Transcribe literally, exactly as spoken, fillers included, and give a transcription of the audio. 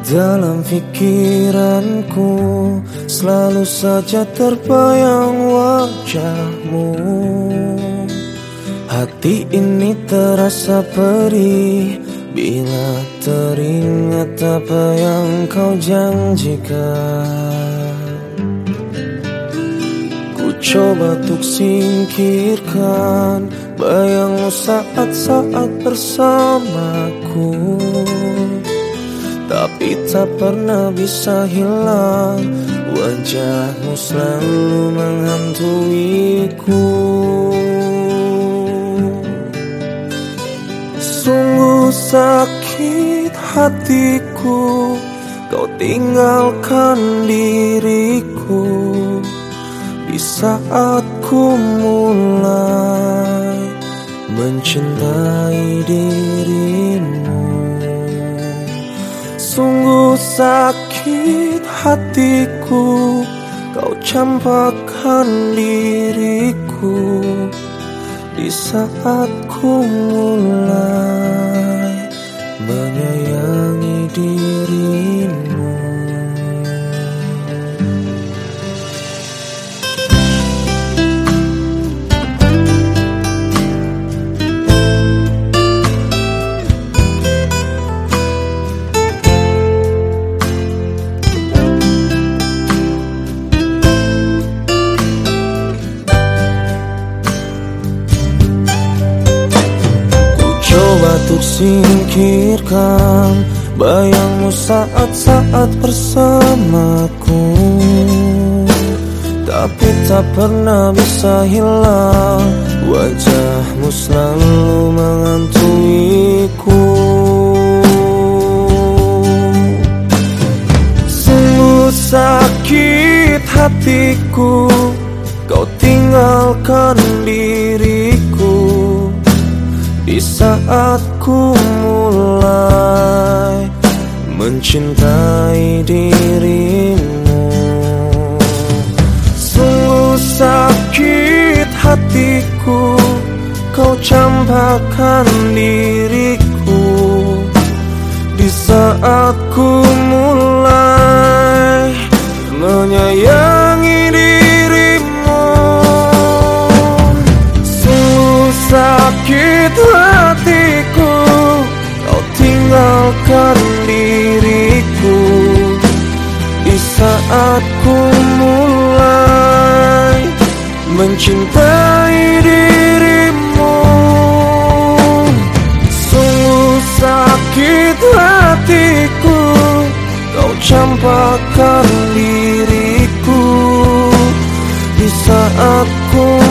Dalam pikiranku selalu saja terbayang wajahmu. Hati ini terasa perih bila teringat apa yang kau janjikan. Ku coba untuk singkirkan bayangmu saat-saat bersamaku, tapi tak pernah bisa hilang. Wajahmu selalu menghantuiku. Sungguh sakit hatiku kau tinggalkan diriku di saat ku mulai mencintai dirimu. Sungguh sakit hatiku kau campakkan diriku di saat ku mulai menyayangi dirimu. Untuk singkirkan bayangmu saat-saat bersamaku, tapi tak pernah bisa hilang. Wajahmu selalu menghantuiku. Sungguh sakit hatiku kau tinggalkan diriku di saat ku mulai mencintai dirimu. Sungguh sakit hatiku kau campakkan diriku di saat ku mulai menyayangi dirimu. Sungguh sakit hatiku kau tinggalkan diriku di saat ku mulai mencintai dirimu. Sungguh sakit hatiku kau campakkan diriku di saat ku